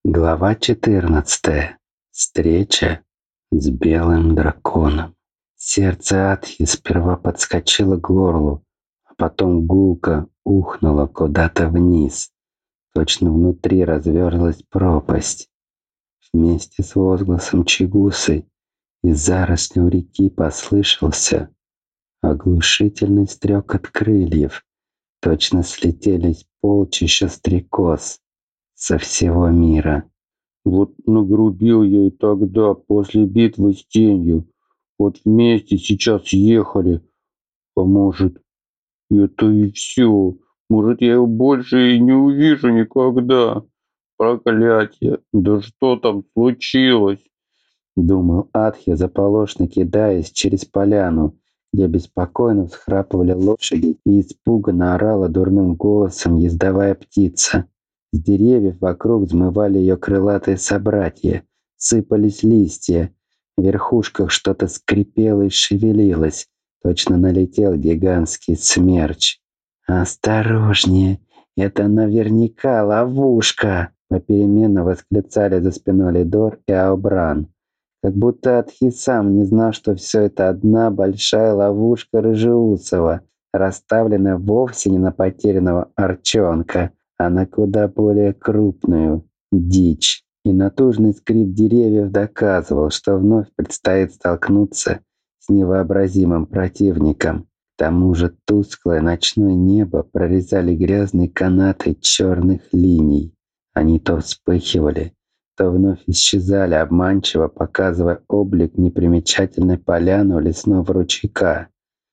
Глава 14. Встреча с белым драконом. Сердце Атхи сперва подскочило к горлу, а потом гулко ухнуло куда-то вниз. Точно внутри разверзлась пропасть. Вместе с возгласом Чигусы из зарослей у реки послышался оглушительный стрекот крыльев. Точно слетелись полчища стрекоз со всего мира. Вот нагрубил я и тогда, после битвы с тенью. Вот вместе сейчас ехали. А может, это и все. Может, я его больше и не увижу никогда. Проклятие! Да что там случилось? Думал Атхи, заполошно кидаясь через поляну, где беспокойно всхрапывали лошади, и испуганно орала дурным голосом ездовая птица. С деревьев вокруг взмывали ее крылатые собратья, сыпались листья, в верхушках что-то скрипело и шевелилось, точно налетел гигантский смерч. «Осторожнее, это наверняка ловушка!» попеременно восклицали за спиной Лидор и Аобран. Как будто Атхи сам не знал, что все это одна большая ловушка Рыжеусова, расставленная вовсе не на потерянного орчонка, а на куда более крупную дичь. И натужный скрип деревьев доказывал, что вновь предстоит столкнуться с невообразимым противником. К тому же тусклое ночное небо прорезали грязные канаты черных линий. Они то вспыхивали, то вновь исчезали, обманчиво показывая облик непримечательной поляны у лесного ручейка.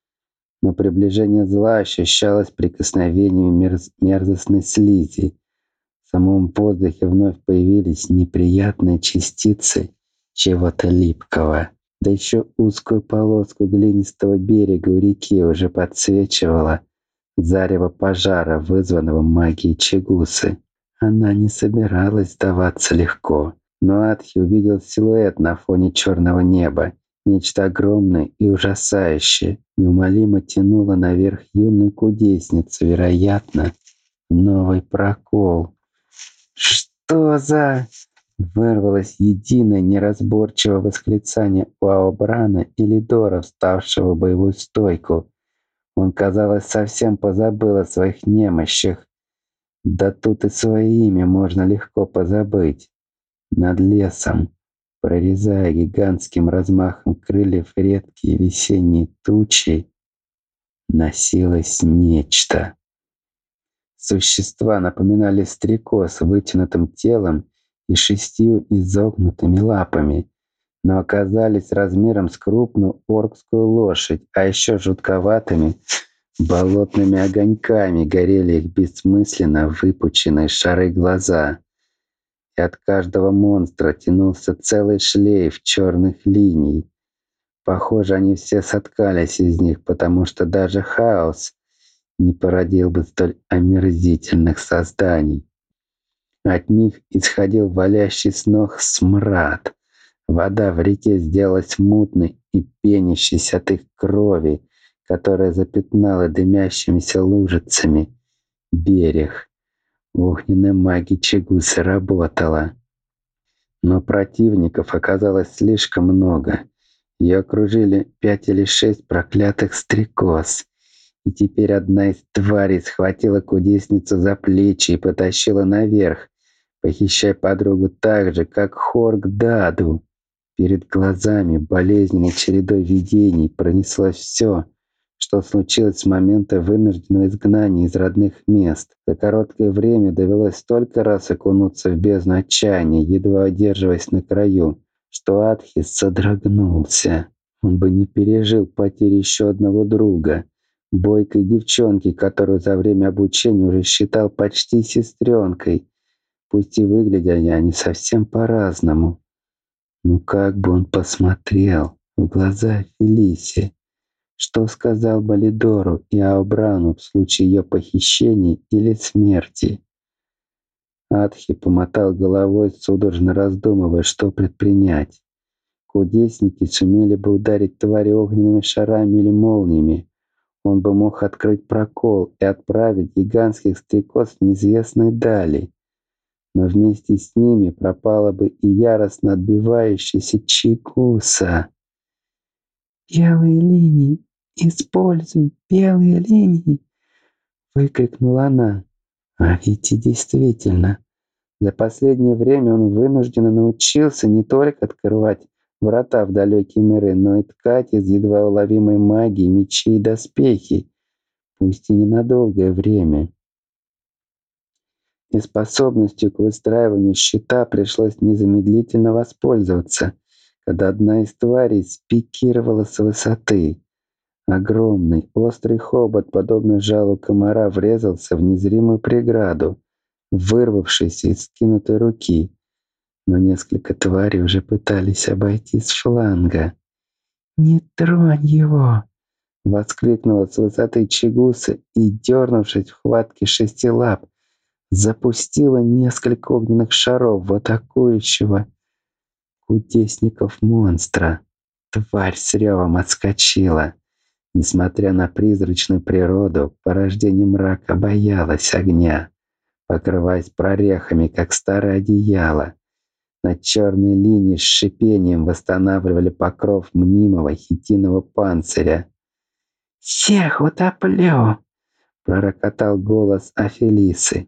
Но приближение зла ощущалось прикосновением мерзостной слизи. В самом воздухе вновь появились неприятные частицы чего-то липкого. Да еще узкую полоску глинистого берега у реки уже подсвечивала зарево пожара, вызванного магией Чигусы. Она не собиралась сдаваться легко, но Атхи увидел силуэт на фоне черного неба. Нечто огромное и ужасающее неумолимо тянуло наверх юную кудесницу, вероятно, новый прокол. «Что за...» Вырвалось единое неразборчивое восклицание у Аобрана и Лидора, вставшего в боевую стойку. Он, казалось, совсем позабыл о своих немощах. Да тут и свое имя можно легко позабыть. Над лесом, прорезая гигантским размахом крыльев редкие весенние тучи, носилось нечто. Существа напоминали стрекоз с вытянутым телом и 6 изогнутыми лапами, но оказались размером с крупную оркскую лошадь, а еще жутковатыми болотными огоньками горели их бессмысленно выпученные шары глаза. И от каждого монстра тянулся целый шлейф черных линий. Похоже, они все соткались из них, потому что даже хаос не породил бы столь омерзительных созданий. От них исходил валящий с ног смрад. Вода в реке сделалась мутной и пенящейся от их крови, которая запятнала дымящимися лужицами берег. Огненная магия Чигусы работала. Но противников оказалось слишком много. Ее окружили 5 или 6 проклятых стрекоз. И теперь одна из тварей схватила кудесницу за плечи и потащила наверх, похищая подругу так же, как Хорк Даду. Перед глазами болезненной чередой видений пронеслось все, что случилось с момента вынужденного изгнания из родных мест. За короткое время довелось столько раз окунуться в бездну отчаяния, едва удерживаясь на краю, что Атхи содрогнулся. Он бы не пережил потери еще одного друга, бойкой девчонки, которую за время обучения уже считал почти сестренкой, пусть и выглядели они совсем по-разному. Ну как бы он посмотрел в глаза Фелисе? Что сказал бы Лидору и Аобрану в случае ее похищения или смерти? Атхи помотал головой, судорожно раздумывая, что предпринять. Кудесники сумели бы ударить твари огненными шарами или молниями. Он бы мог открыть прокол и отправить гигантских стрекоз в неизвестные дали. но вместе с ними пропала бы и яростно отбивающаяся Чигуса. «Белые линии! Используй белые линии!» — выкрикнула она. А ведь и действительно, за последнее время он вынужденно научился не только открывать врата в далекие миры, но и ткать из едва уловимой магии мечи и доспехи, пусть и ненадолгое время. И способностью к выстраиванию щита пришлось незамедлительно воспользоваться, когда одна из тварей спикировала с высоты. Огромный, острый хобот, подобно жалу комара, врезался в незримую преграду, вырвавшейся из скинутой руки. Но несколько тварей уже пытались обойти с фланга. «Не тронь его!» — воскликнула с высоты Чигуса и, дернувшись в хватке 6 лап, запустила несколько огненных шаров в атакующего кудесников монстра. Тварь с ревом отскочила. Несмотря на призрачную природу, порождение мрака боялось огня, покрываясь прорехами, как старое одеяло. На черной линии с шипением восстанавливали покров мнимого хитинового панциря. «Всех утоплю!» — пророкотал голос Афелисы.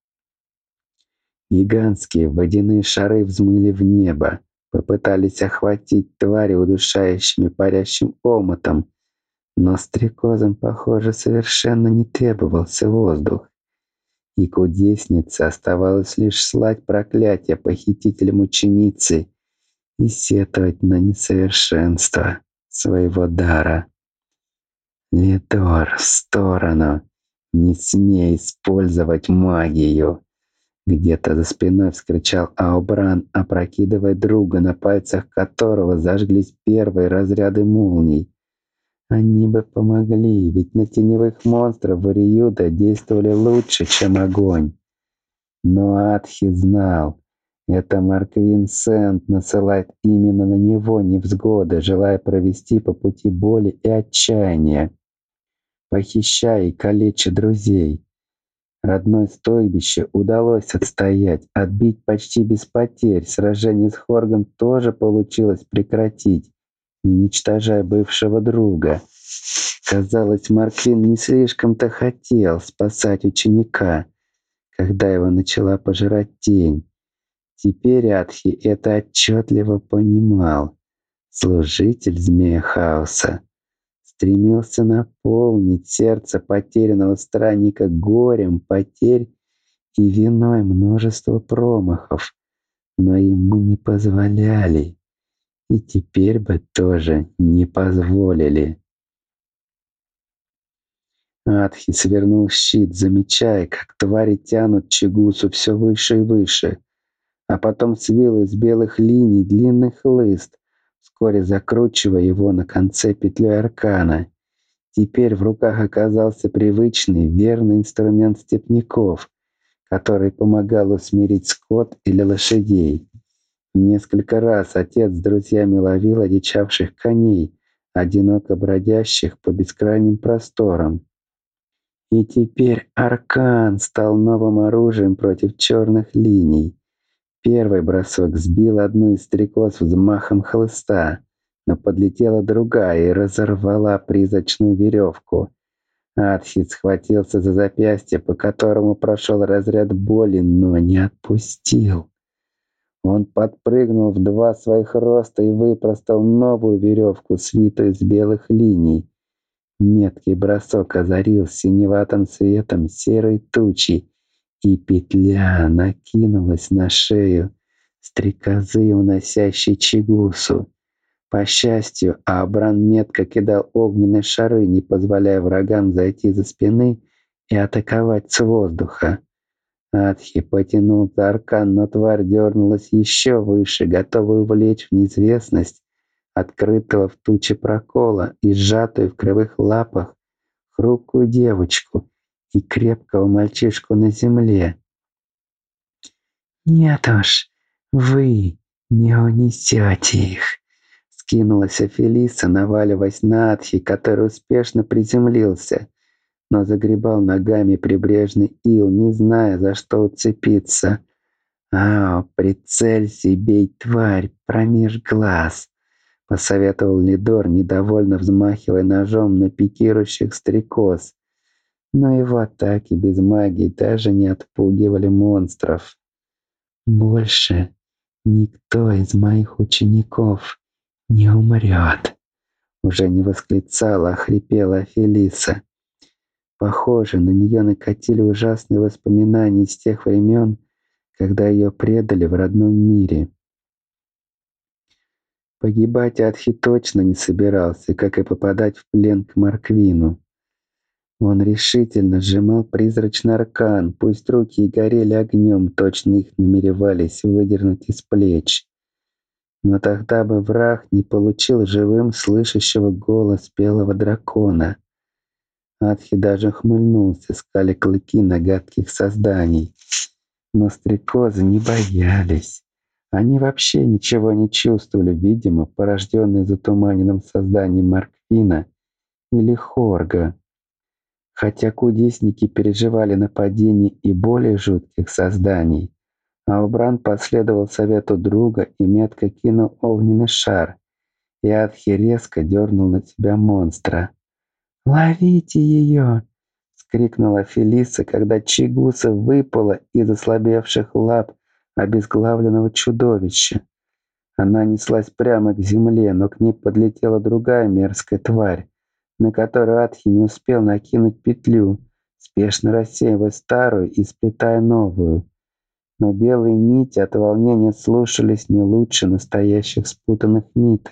Гигантские водяные шары взмыли в небо, попытались охватить твари удушающими парящим омотом, но стрекозам, похоже, совершенно не требовался воздух. И кудеснице оставалось лишь слать проклятие похитителям ученицы и сетовать на несовершенство своего дара. «Лидор, в сторону! Не смей использовать магию!» Где-то за спиной вскричал Аубран, опрокидывая друга, на пальцах которого зажглись первые разряды молний. Они бы помогли, ведь на теневых монстров Вариюда действовали лучше, чем огонь. Но Атхи знал, это Марквин Сент насылает именно на него невзгоды, желая провести по пути боли и отчаяния, похищая и калеча друзей. Родное стойбище удалось отстоять, отбить почти без потерь. Сражение с Хоргом тоже получилось прекратить, не уничтожая бывшего друга. Казалось, Марквин не слишком-то хотел спасать ученика, когда его начала пожирать тень. Теперь Атхи это отчетливо понимал. Служитель Змея Хаоса стремился наполнить сердце потерянного странника горем потерь и виной множества промахов, но ему не позволяли, и теперь бы тоже не позволили. Атхи свернул щит, замечая, как твари тянут Чигусу все выше и выше, а потом свил из белых линий длинный хлыст, вскоре закручивая его на конце петлей аркана. Теперь в руках оказался привычный, верный инструмент степняков, который помогал усмирить скот или лошадей. Несколько раз отец с друзьями ловил одичавших коней, одиноко бродящих по бескрайним просторам. И теперь аркан стал новым оружием против черных линий. Первый бросок сбил одну из стрекоз взмахом хлыста, но подлетела другая и разорвала призрачную веревку. Атхи схватился за запястье, по которому прошел разряд боли, но не отпустил. Он подпрыгнул в 2 своих роста и выпростал новую веревку, свитую из белых линий. Меткий бросок озарил синеватым светом серой тучи, и петля накинулась на шею стрекозы, уносящей Чигусу. По счастью, Абран метко кидал огненные шары, не позволяя врагам зайти за спины и атаковать с воздуха. Атхи потянул за аркан, но тварь дернулась еще выше, готовая увлечь в неизвестность открытого в туче прокола и сжатую в кривых лапах хрупкую девочку и крепкого мальчишку на земле. «Нет уж, вы не унесете их!» — скинулась Афелиса, наваливаясь на Атхи, который успешно приземлился, но загребал ногами прибрежный ил, не зная, за что уцепиться. Прицелься и бей, тварь, промеж глаз!» — посоветовал Лидор, недовольно взмахивая ножом на пикирующих стрекоз. Но его атаки без магии даже не отпугивали монстров. «Больше никто из моих учеников не умрет!» Уже не восклицала, а хрипела Фелиса. Похоже, на нее накатили ужасные воспоминания из тех времен, когда ее предали в родном мире. Погибать Атхи точно не собирался, как и попадать в плен к Марквину. Он решительно сжимал призрачный аркан, пусть руки и горели огнем, точно их намеревались выдернуть из плеч. Но тогда бы враг не получил живым слышащего голос белого дракона. Атхи даже ухмыльнулся, скаля клыки на гадких созданий. Но стрекозы не боялись. Они вообще ничего не чувствовали, видимо, порожденные затуманенным созданием Марквина или Хорга. Хотя кудесники переживали нападение и более жутких созданий, Аубран последовал совету друга и метко кинул огненный шар, и Атхи резко дернул на себя монстра. «Ловите ее!» — вскрикнула Фелиса, когда Чигуса выпала из ослабевших лап обезглавленного чудовища. Она неслась прямо к земле, но к ней подлетела другая мерзкая тварь, на которую Атхи не успел накинуть петлю, спешно рассеивая старую и сплетая новую. Но белые нити от волнения слушались не лучше настоящих спутанных ниток.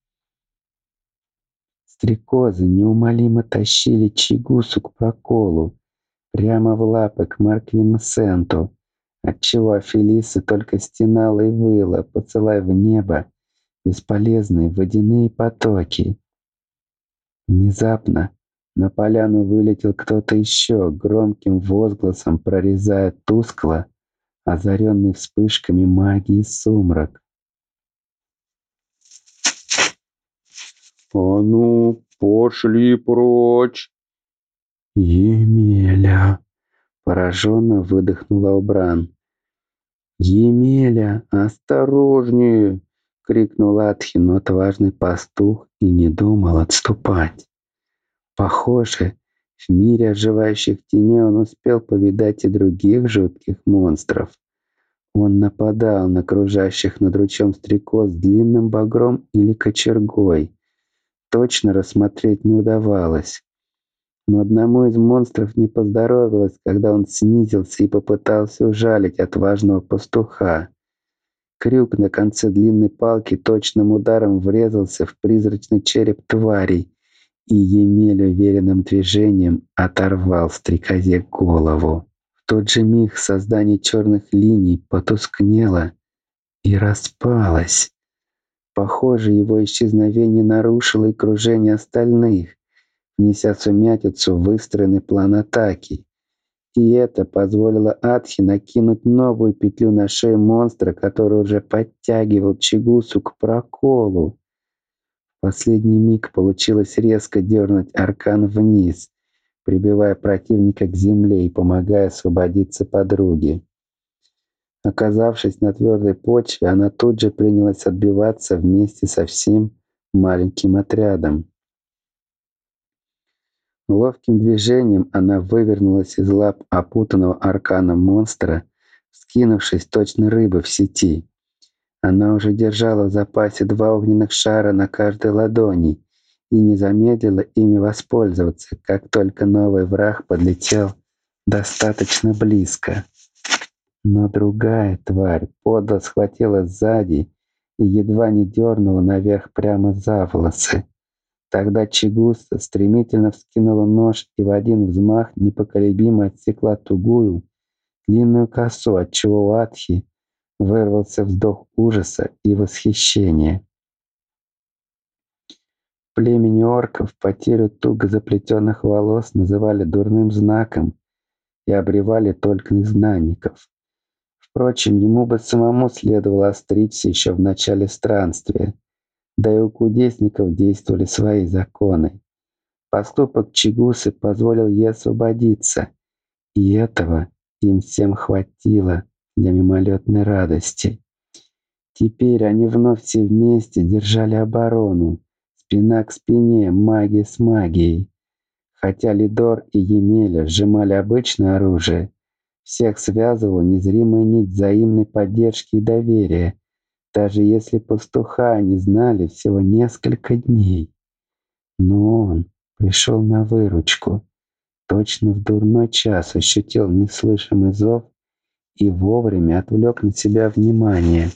Стрекозы неумолимо тащили Чигусу к проколу, прямо в лапы к Марквинсенту, отчего Фелиса только стенала и выла, посылая в небо бесполезные водяные потоки. Внезапно на поляну вылетел кто-то еще, громким возгласом прорезая тускло озаренный вспышками магии сумрак. «А ну, пошли прочь!» «Емеля!» — пораженно выдохнула Убран. «Емеля, осторожнее!» — крикнул Атхи, но отважный пастух и не думал отступать. Похоже, в мире оживающих теней он успел повидать и других жутких монстров. Он нападал на окружающих над ручьем стрекоз с длинным багром или кочергой. Точно рассмотреть не удавалось. Но одному из монстров не поздоровилось, когда он снизился и попытался ужалить отважного пастуха. Крюк на конце длинной палки точным ударом врезался в призрачный череп тварей, и Емель уверенным движением оторвал стрекозе голову. В тот же миг создание черных линий потускнело и распалось. Похоже, его исчезновение нарушило и кружение остальных, внеся сумятицу в выстроенный план атаки. И это позволило Атхи накинуть новую петлю на шею монстра, который уже подтягивал Чигусу к проколу. В последний миг получилось резко дернуть аркан вниз, прибивая противника к земле и помогая освободиться подруге. Оказавшись на твердой почве, она тут же принялась отбиваться вместе со всем маленьким отрядом. Ловким движением она вывернулась из лап опутанного арканом монстра, вскинувшись точно рыба в сети. Она уже держала в запасе 2 огненных шара на каждой ладони и не замедлила ими воспользоваться, как только новый враг подлетел достаточно близко. Но другая тварь подло схватила сзади и едва не дернула наверх прямо за волосы. Тогда Чигуса стремительно вскинула нож и в один взмах непоколебимо отсекла тугую, длинную косу, отчего у Атхи вырвался вздох ужаса и восхищения. В племени орков потерю туго заплетенных волос называли дурным знаком и обревали только изгнанников. Впрочем, ему бы самому следовало остричься еще в начале странствия, да и у кудесников действовали свои законы. Поступок Чигусы позволил ей освободиться, и этого им всем хватило для мимолетной радости. Теперь они вновь все вместе держали оборону, спина к спине, магия с магией. Хотя Лидор и Емеля сжимали обычное оружие, всех связывала незримая нить взаимной поддержки и доверия, даже если пастуха они знали всего несколько дней. Но он пришел на выручку, точно в дурной час ощутил неслышимый зов и вовремя отвлек на себя внимание.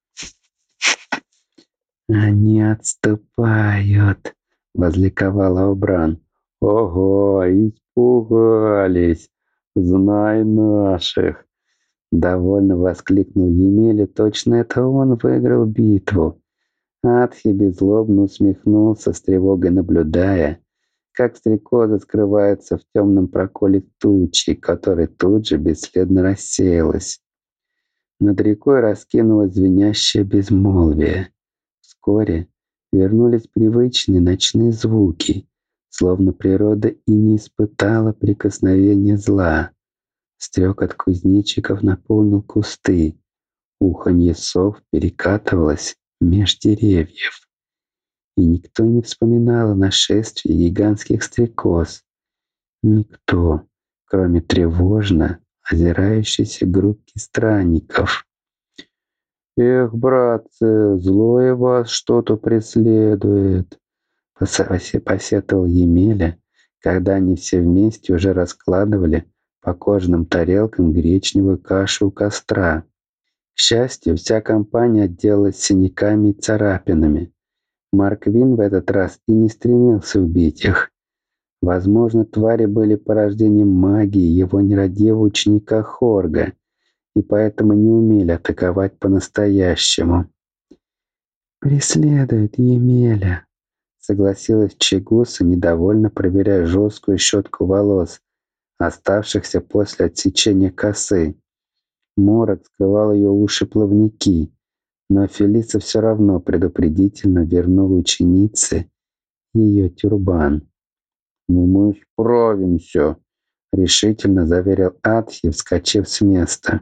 «Они отступают!» — возликовала Убран. «Ого, испугались! Знай наших!» Довольно воскликнул Емеля. Точно это он выиграл битву. Атхи беззлобно усмехнулся, с тревогой наблюдая, как стрекоза скрывается в темном проколе тучи, которая тут же бесследно рассеялась. Над рекой раскинулось звенящее безмолвие. Вскоре вернулись привычные ночные звуки, словно природа и не испытала прикосновения зла. Стрекот кузнечиков наполнил кусты, уханье сов перекатывалось меж деревьев. И никто не вспоминал о нашествии гигантских стрекоз. Никто, кроме тревожно озирающейся группки странников. «Эх, братцы, злое вас что-то преследует», — посетовал Емеля, когда они все вместе уже раскладывали по кожаным тарелкам гречневую кашу у костра. К счастью, вся компания отделалась синяками и царапинами. Марквин в этот раз и не стремился убить их. Возможно, твари были порождением магии его нерадивого ученика Хорга, и поэтому не умели атаковать по-настоящему. «Преследует Емеля», — согласилась Чигуса, недовольно проверяя жесткую щетку волос, оставшихся после отсечения косы. Морок скрывал ее уши-плавники, но Фелиса все равно предупредительно вернула ученице ее тюрбан. «Ну мы справимся», — решительно заверил Атхи, вскочив с места.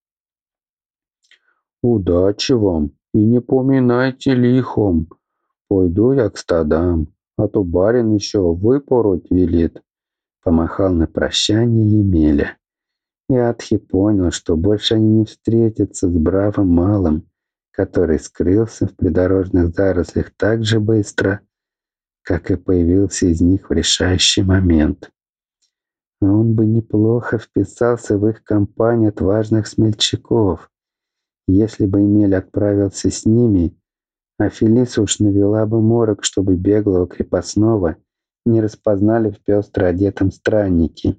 «Удачи вам, и не поминайте лихом. Пойду я к стадам, а то барин еще выпороть велит», — помахал на прощание Емеля. И Атхи понял, что больше они не встретятся с бравым малым, который скрылся в придорожных зарослях так же быстро, как и появился из них в решающий момент. А он бы неплохо вписался в их компанию отважных смельчаков, если бы Емель отправился с ними, а Фелиса уж навела бы морок, чтобы беглого крепостного не распознали в пестро одетом страннике.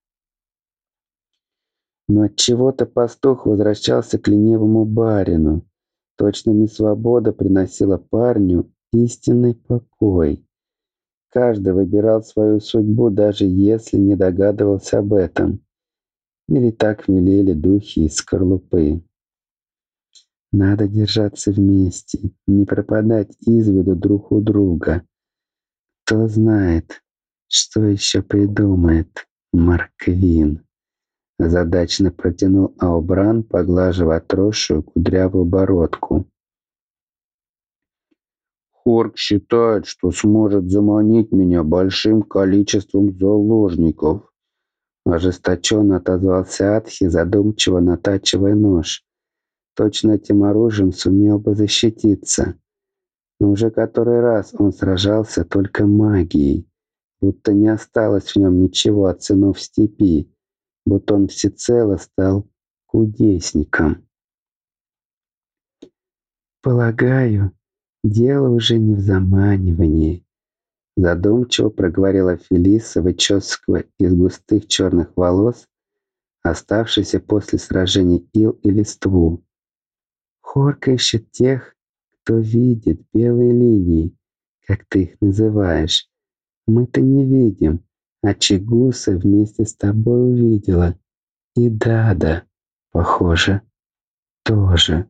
Но отчего-то пастух возвращался к ленивому барину. Точно не свобода приносила парню истинный покой. Каждый выбирал свою судьбу, даже если не догадывался об этом. Или так велели духи из скорлупы. Надо держаться вместе, не пропадать из виду друг у друга. Кто знает, что еще придумает Марквин. Озадаченно протянул Аубран, поглаживая отросшую кудрявую бородку. «Хорг считает, что сможет заманить меня большим количеством заложников», — ожесточенно отозвался Атхи, задумчиво натачивая нож. Точно этим оружием сумел бы защититься. Но уже который раз он сражался только магией, будто не осталось в нем ничего от сынов степи, будто он всецело стал кудесником. «Полагаю, дело уже не в заманивании», — задумчиво проговорила Фелиса, вычесывая из густых черных волос оставшийся после сражения ил и листву. «Хорка ищет тех, кто видит белые линии, как ты их называешь. Мы-то не видим, а Чигуса вместе с тобой увидела. И Дада, похоже, тоже».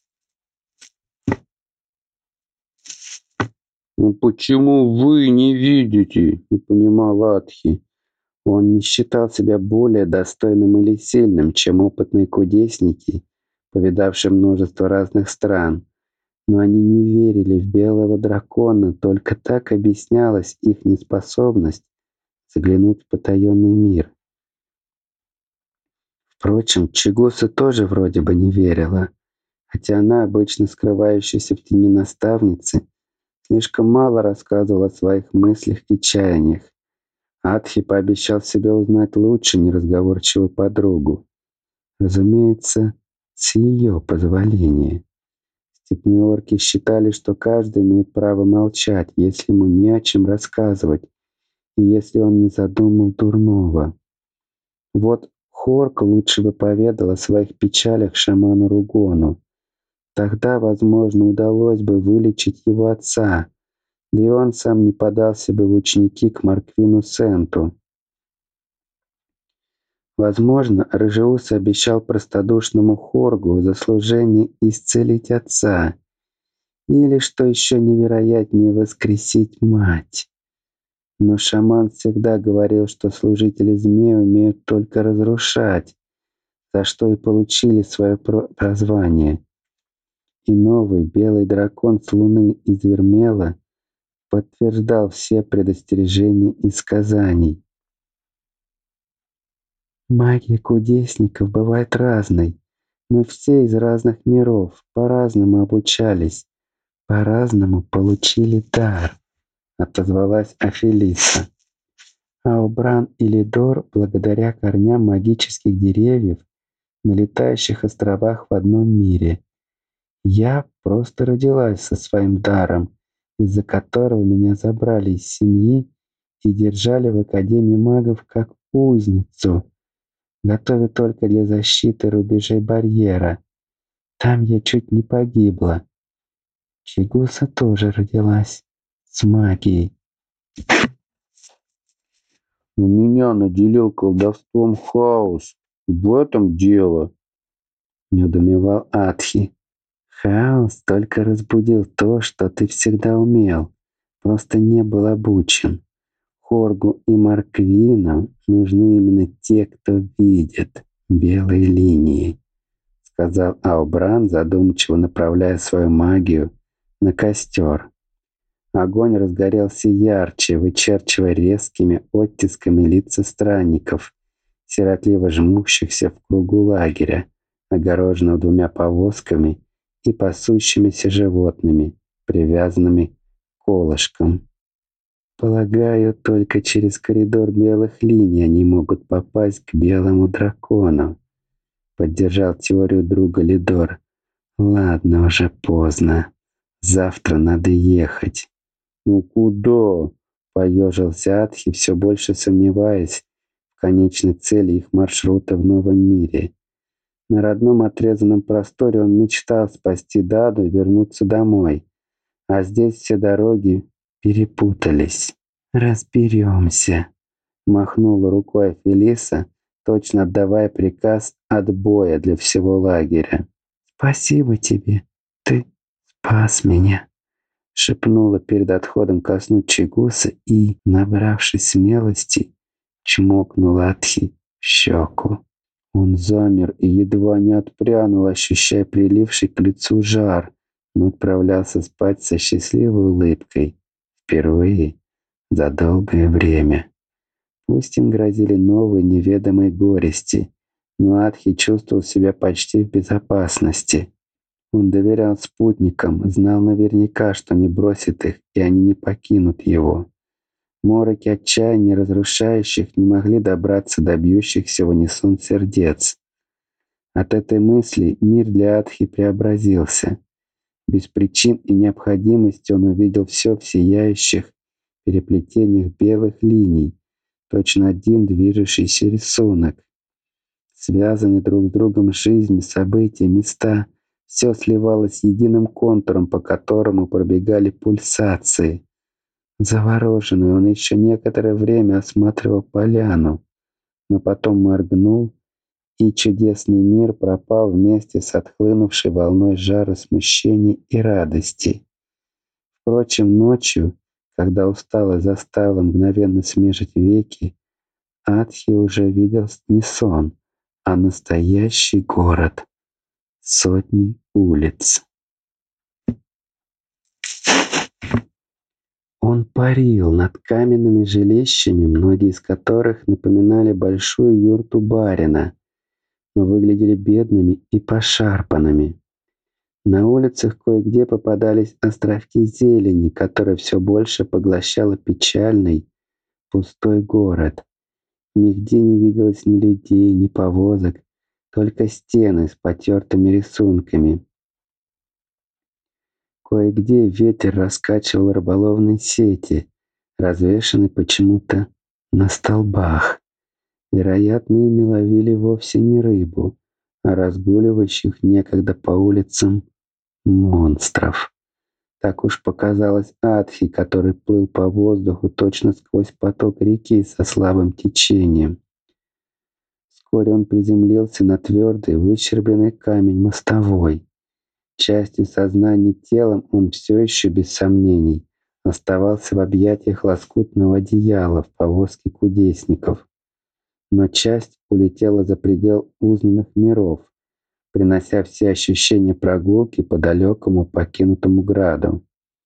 «Ну почему вы не видите?» — не понимал Атхи. Он не считал себя более достойным или сильным, чем опытные кудесники повидавший множество разных стран, но они не верили в белого дракона, только так объяснялась их неспособность заглянуть в потаенный мир. Впрочем, Чигуса тоже вроде бы не верила, хотя она, обычно скрывающаяся в тени наставницы, слишком мало рассказывала о своих мыслях и чаяниях. Атхи пообещал себе узнать лучше неразговорчивую подругу. Разумеется, с ее позволения. Степные орки считали, что каждый имеет право молчать, если ему не о чем рассказывать, и если он не задумал дурного. Вот Хорк лучше бы поведал о своих печалях шаману Ругону. Тогда, возможно, удалось бы вылечить его отца, да и он сам не подался бы в ученики к Марквину Сенту. Возможно, Рыжеус обещал простодушному Хоргу за служение исцелить отца, или, что еще невероятнее, воскресить мать. Но шаман всегда говорил, что служители змеи умеют только разрушать, за что и получили свое прозвание. И новый белый дракон с луны из Вермела подтверждал все предостережения и сказаний. Магия кудесников бывает разной. Мы все из разных миров, по-разному обучались, по-разному получили дар, отозвалась Афелиса. Аубран и Лидор, благодаря корням магических деревьев, на летающих островах в одном мире. Я просто родилась со своим даром, из-за которого меня забрали из семьи и держали в Академии магов как узницу, готовя только для защиты рубежей барьера. Там я чуть не погибла. Чигуса тоже родилась с магией. Но меня наделил колдовством хаос. В этом дело. Недоумевал Атхи. Хаос только разбудил то, что ты всегда умел. Просто не был обучен. Хоргу и Марквинам нужны именно те, кто видит белые линии, сказал Аубран, задумчиво направляя свою магию на костер. Огонь разгорелся ярче, вычерчивая резкими оттисками лица странников, сиротливо жмущихся в кругу лагеря, огороженного двумя повозками и пасущимися животными, привязанными к колышкам. Полагаю, только через коридор белых линий они могут попасть к белому дракону, поддержал теорию друга Лидор. Ладно, уже поздно. Завтра надо ехать. Ну куда? Поежился Атхи, все больше сомневаясь в конечной цели их маршрута в новом мире. На родном отрезанном просторе он мечтал спасти Даду и вернуться домой. А здесь все дороги перепутались. «Разберемся», — махнула рукой Фелиса, точно отдавая приказ отбоя для всего лагеря. «Спасибо тебе, ты спас меня», — шепнула перед отходом ко сну Чигуса и, набравшись смелости, чмокнула Атхи в щеку. Он замер и едва не отпрянул, ощущая приливший к лицу жар, но отправлялся спать со счастливой улыбкой. Впервые за долгое время. Пусть им грозили новые неведомые горести, но Атхи чувствовал себя почти в безопасности. Он доверял спутникам, знал наверняка, что не бросит их, и они не покинут его. Мороки отчаяния разрушающих не могли добраться до бьющихся в унисон сердец. От этой мысли мир для Атхи преобразился. Без причин и необходимости он увидел все в сияющих переплетениях белых линий, точно один движущийся рисунок. Связанные друг с другом жизни, события, места — все сливалось единым контуром, по которому пробегали пульсации. Завороженный, он еще некоторое время осматривал поляну, но потом моргнул, и чудесный мир пропал вместе с отхлынувшей волной жара, смущения и радости. Впрочем, ночью, когда усталость заставила мгновенно смежить веки, Атхи уже видел не сон, а настоящий город. сотни улиц. Он парил над каменными жилищами, многие из которых напоминали большую юрту барина, но выглядели бедными и пошарпанными. На улицах кое-где попадались островки зелени, которая все больше поглощала печальный, пустой город. Нигде не виделось ни людей, ни повозок, только стены с потертыми рисунками. Кое-где ветер раскачивал рыболовные сети, развешанные почему-то на столбах. Вероятно, ими ловили вовсе не рыбу, а разгуливающих некогда по улицам монстров. Так уж показалось Адхи, который плыл по воздуху точно сквозь поток реки со слабым течением. Вскоре он приземлился на твердый, выщербленный камень мостовой. Частью сознания телом он все еще, без сомнений, оставался в объятиях лоскутного одеяла в повозке кудесников. Но часть улетела за предел узнанных миров, принося все ощущения прогулки по далекому покинутому граду.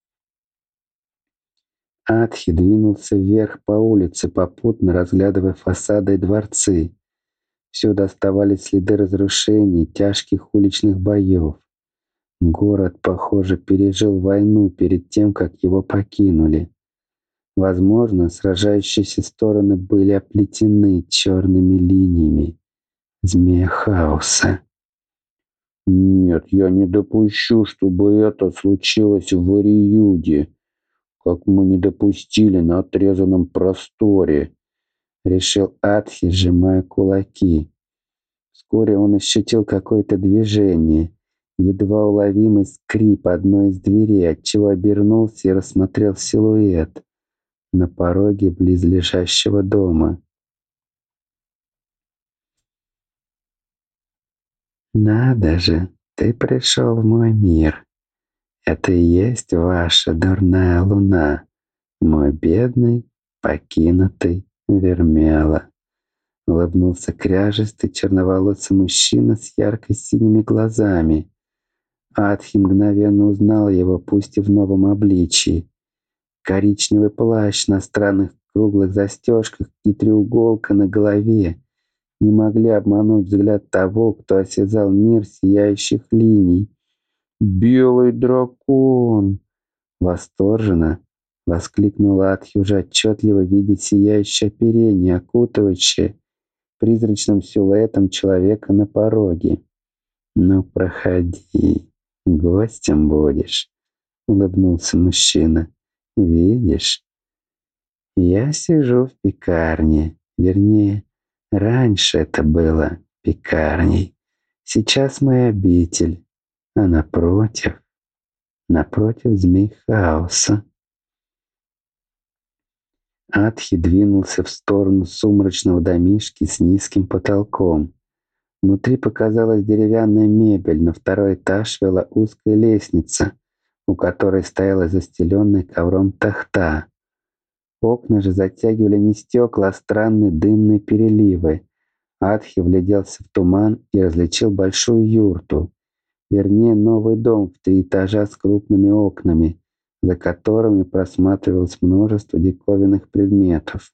Адхи двинулся вверх по улице, попутно разглядывая фасады и дворцы. Всюду оставались следы разрушений, тяжких уличных боев. Город, похоже, пережил войну перед тем, как его покинули. Возможно, сражающиеся стороны были оплетены черными линиями змея хаоса. Нет, я не допущу, чтобы это случилось в Ариюде, как мы не допустили на отрезанном просторе, решил Адхи, сжимая кулаки. Вскоре он ощутил какое-то движение, едва уловимый скрип одной из дверей, отчего обернулся и рассмотрел силуэт на пороге близлежащего дома. «Надо же, ты пришел в мой мир. Это и есть ваша дурная луна, мой бедный, покинутый Вермела», — улыбнулся кряжестый черноволосый мужчина с ярко-синими глазами. Адхи мгновенно узнал его, пусть и в новом обличии. Коричневый плащ на странных круглых застежках и треуголка на голове не могли обмануть взгляд того, кто осязал мир сияющих линий. «Белый дракон!» Восторженно воскликнул Адхи, уже отчетливо видя сияющее оперение, окутывающее призрачным силуэтом человека на пороге. «Ну, проходи, гостем будешь», — улыбнулся мужчина. «Видишь, я сижу в пекарне, вернее, раньше это было пекарней, сейчас моя обитель, а напротив змей хаоса». Адхи двинулся в сторону сумрачного домишки с низким потолком. Внутри показалась деревянная мебель, на второй этаж вела узкая лестница, у которой стояла застеленная ковром тахта. Окна же затягивали не стекла, а странные дымные переливы. Адхи вгляделся в туман и различил большую юрту, вернее, новый дом в 3 этажа с крупными окнами, за которыми просматривалось множество диковинных предметов.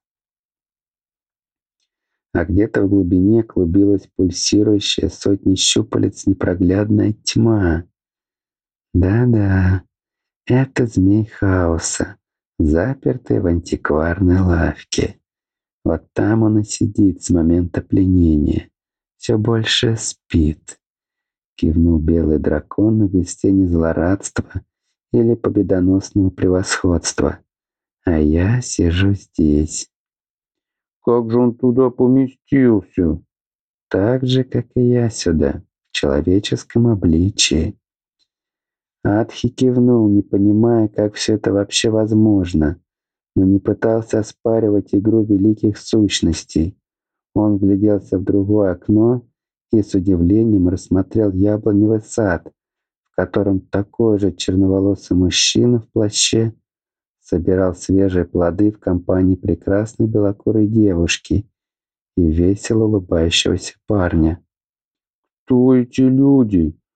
А где-то в глубине клубилась пульсирующая сотни щупалец непроглядная тьма. Да-да, это змей хаоса, запертый в антикварной лавке. Вот там он и сидит с момента пленения. Все больше спит. Кивнул белый дракон без тени злорадства или победоносного превосходства. А я сижу здесь. «Как же он туда поместился?» Так же, как и я сюда, в человеческом обличии. Адхи кивнул, не понимая, как все это вообще возможно, но не пытался оспаривать игру великих сущностей. Он вгляделся в другое окно и с удивлением рассмотрел яблоневый сад, в котором такой же черноволосый мужчина в плаще собирал свежие плоды в компании прекрасной белокурой девушки и весело улыбающегося парня. «Кто эти люди?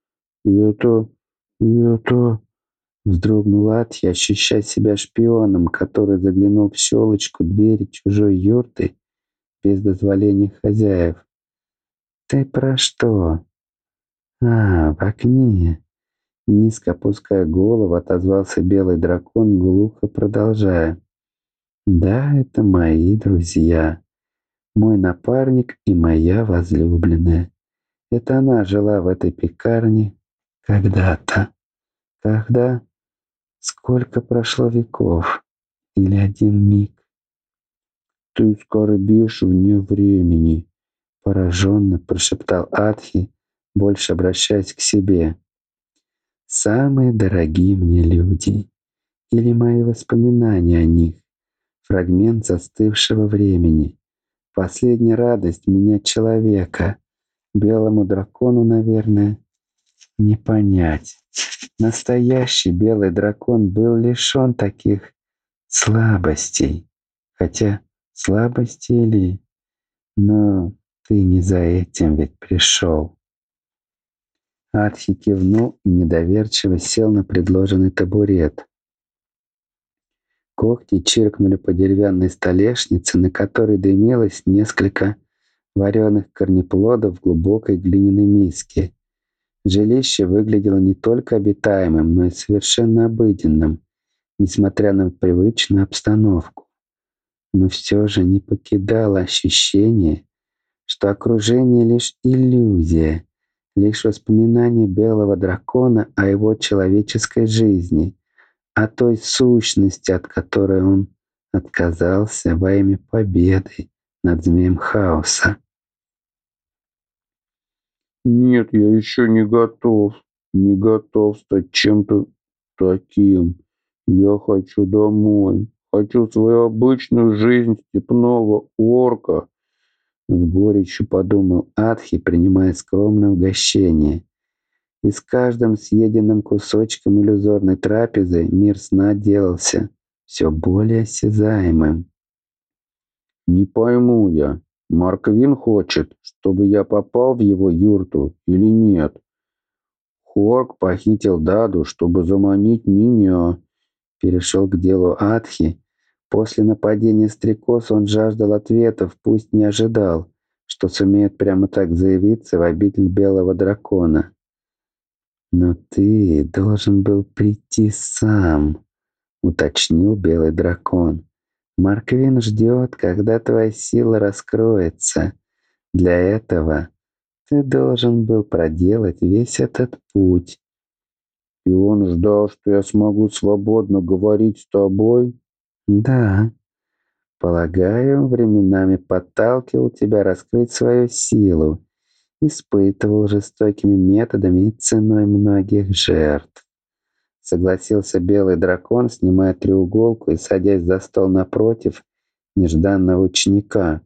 Это... это... Вздрогнула Атья, ощущая себя шпионом, который заглянул в щелочку двери чужой юрты без дозволения хозяев. «Ты про что?» «А, в окне!» Низко опуская голову, отозвался белый дракон, глухо продолжая. «Да, это мои друзья, мой напарник и моя возлюбленная. Это она жила в этой пекарне когда-то. Когда? Сколько прошло веков? Или один миг?» ты скорбишь вне времени. Пораженно прошептал Атхи, больше обращаясь к себе. «Самые дорогие мне люди. Или мои воспоминания о них. Фрагмент застывшего времени. Последняя радость меня человека. Белому дракону, наверное, не понять. Настоящий белый дракон был лишен таких слабостей. Хотя слабости ли? Но ты не за этим ведь пришел». Атхи кивнул и недоверчиво сел на предложенный табурет. Когти чиркнули по деревянной столешнице, на которой дымилось несколько вареных корнеплодов в глубокой глиняной миске. Жилище выглядело не только обитаемым, но и совершенно обыденным, несмотря на привычную обстановку. Но все же не покидало ощущение, что окружение лишь иллюзия, лишь воспоминание белого дракона о его человеческой жизни, о той сущности, от которой он отказался во имя победы над змеем хаоса. Нет, я еще не готов. Не готов стать чем-то таким. Я хочу домой. Хочу свою обычную жизнь степного орка. С горечью подумал Атхи, принимая скромное угощение. И с каждым съеденным кусочком иллюзорной трапезы мир сна делался все более осязаемым. Не пойму я, Марквин хочет, чтобы я попал в его юрту или нет? Хорк похитил Даду, чтобы заманить меня. Перешел к делу Атхи. После нападения стрекоз он жаждал ответов, пусть не ожидал, что сумеет прямо так заявиться в обитель белого дракона. «Но ты должен был прийти сам», — уточнил белый дракон. «Марквин ждет, когда твоя сила раскроется. Для этого ты должен был проделать весь этот путь». И он ждал, что я смогу свободно говорить с тобой? «Да, полагаю, временами подталкивал тебя раскрыть свою силу, испытывал жестокими методами и ценой многих жертв». Согласился белый дракон, снимая треуголку и садясь за стол напротив нежданного ученика.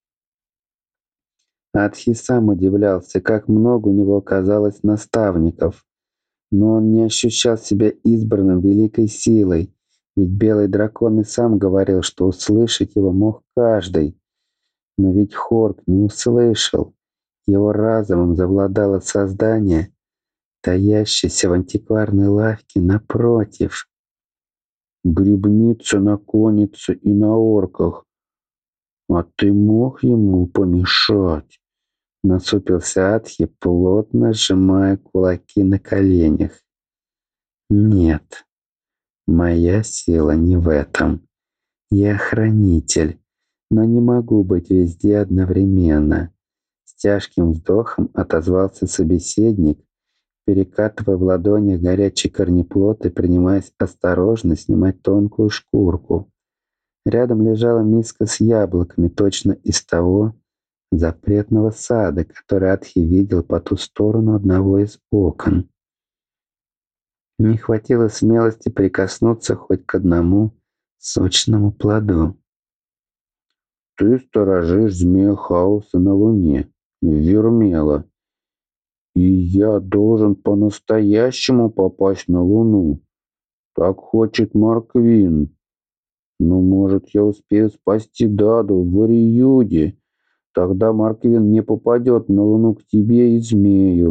Атхи сам удивлялся, как много у него оказалось наставников, но он не ощущал себя избранным великой силой, ведь белый дракон и сам говорил, что услышать его мог каждый. Но ведь Хорк не услышал. Его разумом завладало создание, таящееся в антикварной лавке напротив. Гребница на коннице и на орках. А ты мог ему помешать? Насупился Атхи, плотно сжимая кулаки на коленях. «Нет, моя сила не в этом. Я хранитель, но не могу быть везде одновременно». С тяжким вздохом отозвался собеседник, перекатывая в ладонях горячий корнеплод и принимаясь осторожно снимать тонкую шкурку. Рядом лежала миска с яблоками, точно из того запретного сада, который Атхи видел по ту сторону одного из окон. Не хватило смелости прикоснуться хоть к одному сочному плоду. Ты сторожишь змея хаоса на луне, Вермела. И я должен по-настоящему попасть на луну. Так хочет Марквин. Но, может, я успею спасти Даду в Вариюде. Тогда Марквин не попадет на луну к тебе и змею.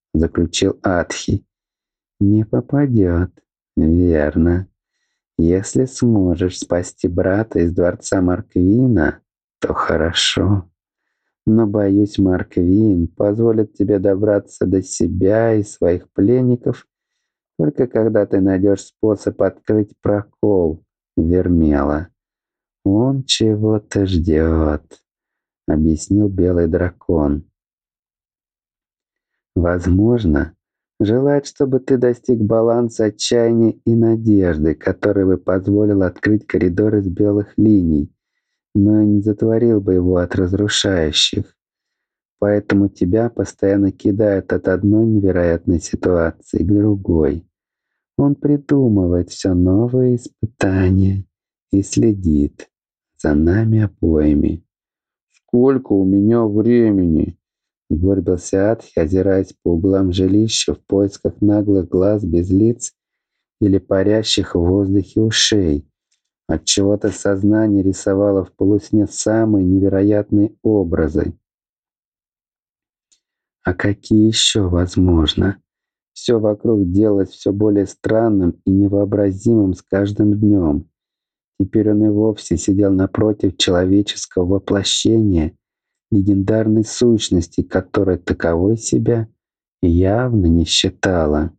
заключил Атхи. Не попадет. Верно. Если сможешь спасти брата из дворца Марквина, то хорошо. Но, боюсь, Марквин позволит тебе добраться до себя и своих пленников только когда ты найдешь способ открыть прокол Вермела. Он чего-то ждет, объяснил белый дракон. Возможно, желает, чтобы ты достиг баланса отчаяния и надежды, который бы позволил открыть коридор из белых линий, но не затворил бы его от разрушающих. Поэтому тебя постоянно кидают от одной невероятной ситуации к другой. Он придумывает все новые испытания и следит за нами обоими. Сколько у меня времени? Горбился Атхи, озираясь по углам жилища в поисках наглых глаз без лиц или парящих в воздухе ушей. Отчего-то сознание рисовало в полусне самые невероятные образы. А какие еще возможно? Все вокруг делалось все более странным и невообразимым с каждым днем. Теперь он и вовсе сидел напротив человеческого воплощения, легендарной сущности, которая таковой себя явно не считала.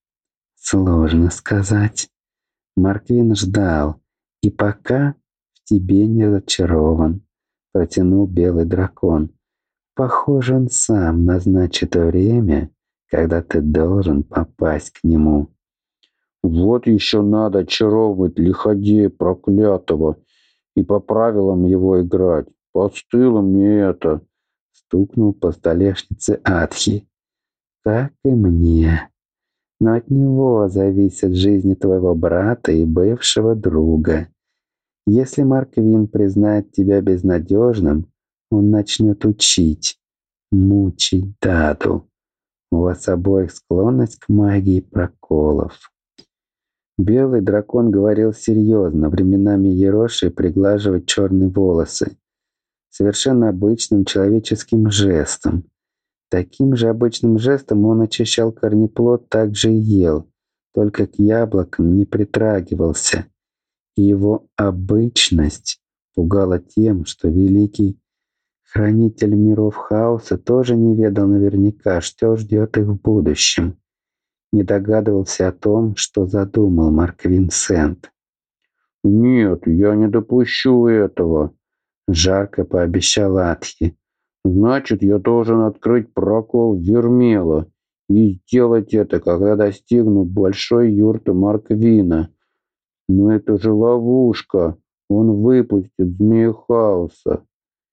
Сложно сказать. Марквин ждал, и пока в тебе не разочарован, протянул белый дракон. Похоже, он сам назначит время, когда ты должен попасть к нему. Вот еще надо очаровывать лиходея проклятого и по правилам его играть. Постыло мне это. Стукнул по столешнице Атхи. Как и мне. Но от него зависит жизнь твоего брата и бывшего друга. Если Марквин признает тебя безнадежным, он начнет учить, мучить Даду. У вас обоих склонность к магии проколов. Белый дракон говорил серьезно, временами ероши и приглаживать черные волосы. Совершенно обычным человеческим жестом. Таким же обычным жестом он очищал корнеплод, так же и ел, только к яблокам не притрагивался. И его обычность пугала тем, что великий хранитель миров хаоса тоже не ведал наверняка, что ждет их в будущем. Не догадывался о том, что задумал Марк Винсент. «Нет, я не допущу этого», — жарко пообещал Атхи. «Значит, я должен открыть прокол Вермела и сделать это, когда достигну большой юрты Марквина. Но это же ловушка. Он выпустит змею хаоса».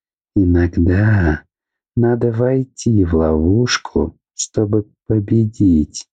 Иногда надо войти в ловушку, чтобы победить.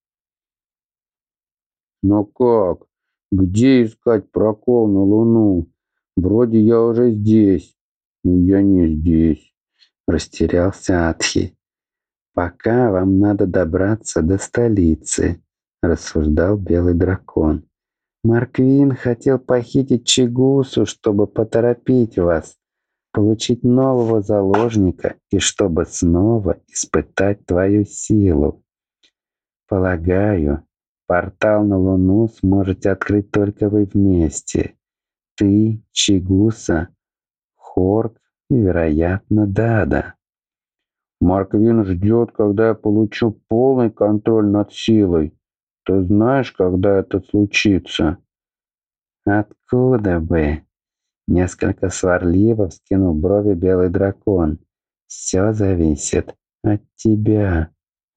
Но как? Где искать прокол на Луну? Вроде я уже здесь, но я не здесь. Растерялся Атхи. «Пока вам надо добраться до столицы», — рассуждал белый дракон. «Марквин хотел похитить Чигусу, чтобы поторопить вас, получить нового заложника и чтобы снова испытать твою силу. Полагаю, портал на Луну сможете открыть только вы вместе. Ты, Чигуса, Хорк и, вероятно, Дада». Марквин ждет, когда я получу полный контроль над силой. Ты знаешь, когда это случится? «Откуда бы?» — несколько сварливо вскинул брови белый дракон. «Все зависит от тебя».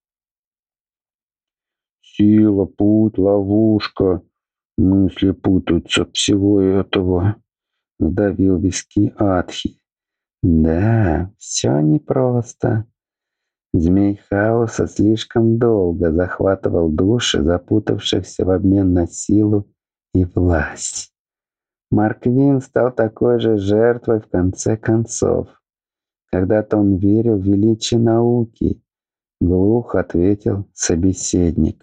Сила, путь, ловушка. Мысли путаются от всего этого. Сдавил виски Атхи. «Да, все непросто». Змей хаоса слишком долго захватывал души запутавшихся в обмен на силу и власть. Марквин стал такой же жертвой в конце концов. Когда-то он верил в величие науки, глухо ответил собеседник.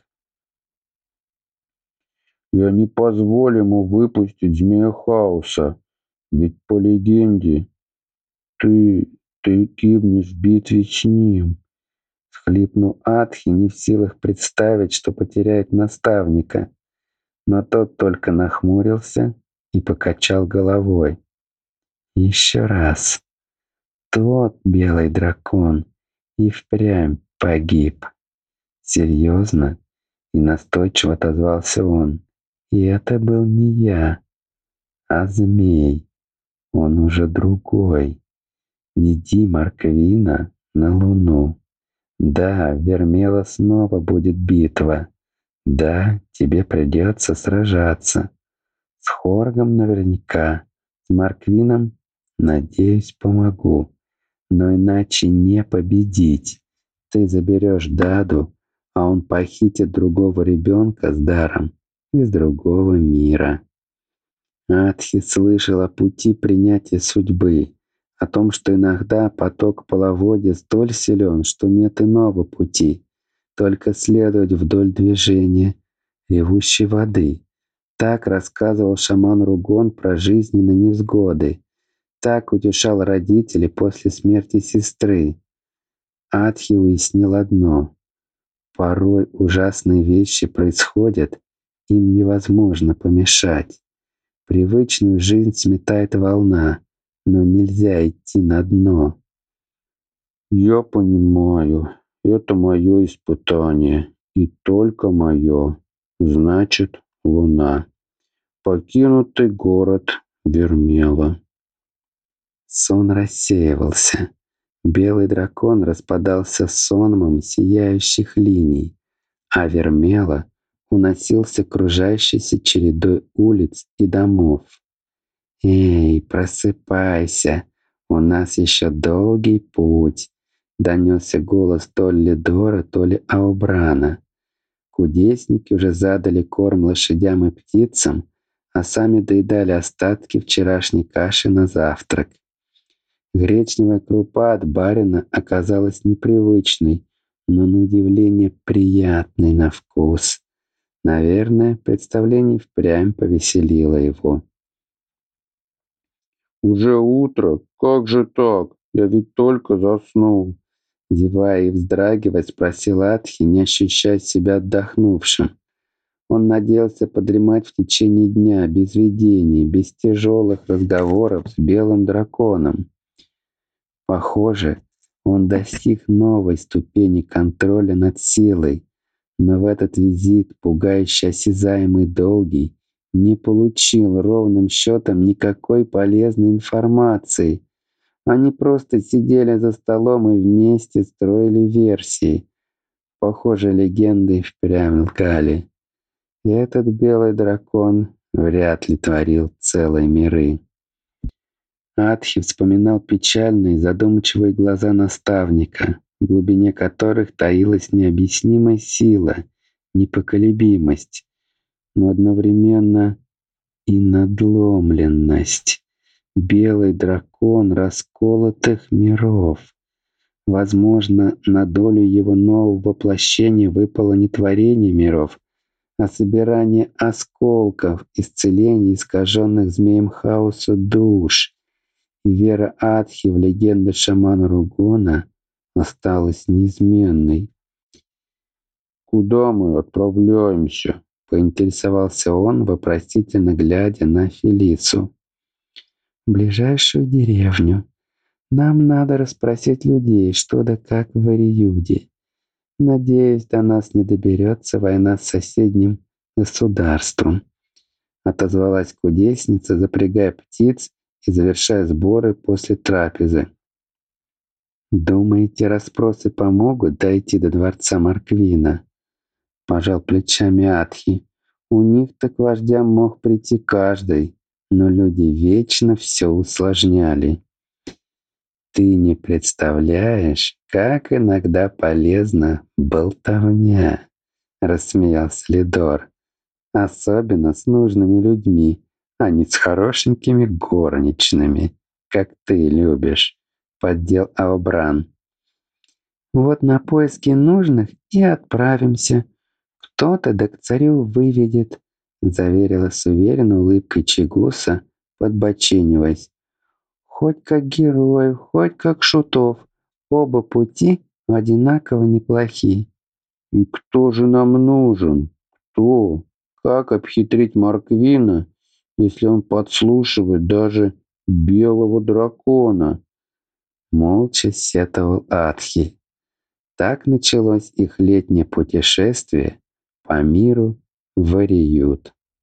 Я не позволю ему выпустить змея хаоса. Ведь по легенде ты гибнешь в битве с ним. Всхлипнул Атхи, не в силах представить, что потеряет наставника. Но тот только нахмурился и покачал головой. Еще раз. Тот белый дракон и впрямь погиб. Серьезно и настойчиво отозвался он. И это был не я, а змей. Он уже другой. Веди Марквина на Луну. Да, Вермела снова будет битва. Да, тебе придется сражаться. С Хоргом наверняка. С Марквином, надеюсь, помогу. Но иначе не победить. Ты заберешь Даду, а он похитит другого ребенка с даром из другого мира. Атхи слышал о пути принятия судьбы, о том, что иногда поток половодья столь силен, что нет иного пути, только следовать вдоль движения ревущей воды. Так рассказывал шаман Ругон про жизненные невзгоды. Так утешал родителей после смерти сестры. Атхи уяснил одно. Порой ужасные вещи происходят, им невозможно помешать. Привычную жизнь сметает волна, но нельзя идти на дно. Я понимаю, это мое испытание, и только мое. Значит, Луна. Покинутый город Вермела. Сон рассеивался. Белый дракон распадался сонмом сияющих линий, а Вермела уносился кружащейся чередой улиц и домов. «Эй, просыпайся, у нас еще долгий путь», — донесся голос то ли Лидора, то ли Аубрана. Кудесники уже задали корм лошадям и птицам, а сами доедали остатки вчерашней каши на завтрак. Гречневая крупа от барина оказалась непривычной, но на удивление приятной на вкус. Наверное, представление впрямь повеселило его. Уже утро? Как же так? Я ведь только заснул. Зевая и вздрагивая, спросил Атхи, не ощущая себя отдохнувшим. Он надеялся подремать в течение дня, без видений, без тяжелых разговоров с белым драконом. Похоже, он достиг новой ступени контроля над силой, но в этот визит, пугающе осязаемый долгий, не получил ровным счетом никакой полезной информации. Они просто сидели за столом и вместе строили версии. Похоже, легенды впрямь лгали. И этот белый дракон вряд ли творил целые миры. Атхи вспоминал печальные, задумчивые глаза наставника, в глубине которых таилась необъяснимая сила, непоколебимость, но одновременно и надломленность. Белый дракон расколотых миров. Возможно, на долю его нового воплощения выпало не творение миров, а собирание осколков, исцеление искаженных змеем хаоса душ. И вера Атхи в легенды шамана Ругона осталась неизменной. «Куда мы отправляемся?» — поинтересовался он, вопросительно глядя на Фелису. «В ближайшую деревню. Нам надо расспросить людей, что да как в Ариюде. Надеюсь, до нас не доберется война с соседним государством», — отозвалась кудесница, запрягая птиц и завершая сборы после трапезы. «Думаете, расспросы помогут дойти до дворца Марквина?» — пожал плечами Атхи. «У них-то к вождям мог прийти каждый, но люди вечно все усложняли». «Ты не представляешь, как иногда полезна болтовня», — рассмеялся Лидор. «Особенно с нужными людьми, а не с хорошенькими горничными, как ты любишь», — поддел Аубран. «Вот на поиски нужных и отправимся. Кто-то да к царю выведет», — заверила с уверенной улыбкой Чигуса, подбочениваясь. «Хоть как героев, хоть как шутов. Оба пути одинаково неплохи. И кто же нам нужен? Кто? Как обхитрить Марквина, если он подслушивает даже белого дракона? Молча сетовал Атхи. Так началось их летнее путешествие по миру Вариют.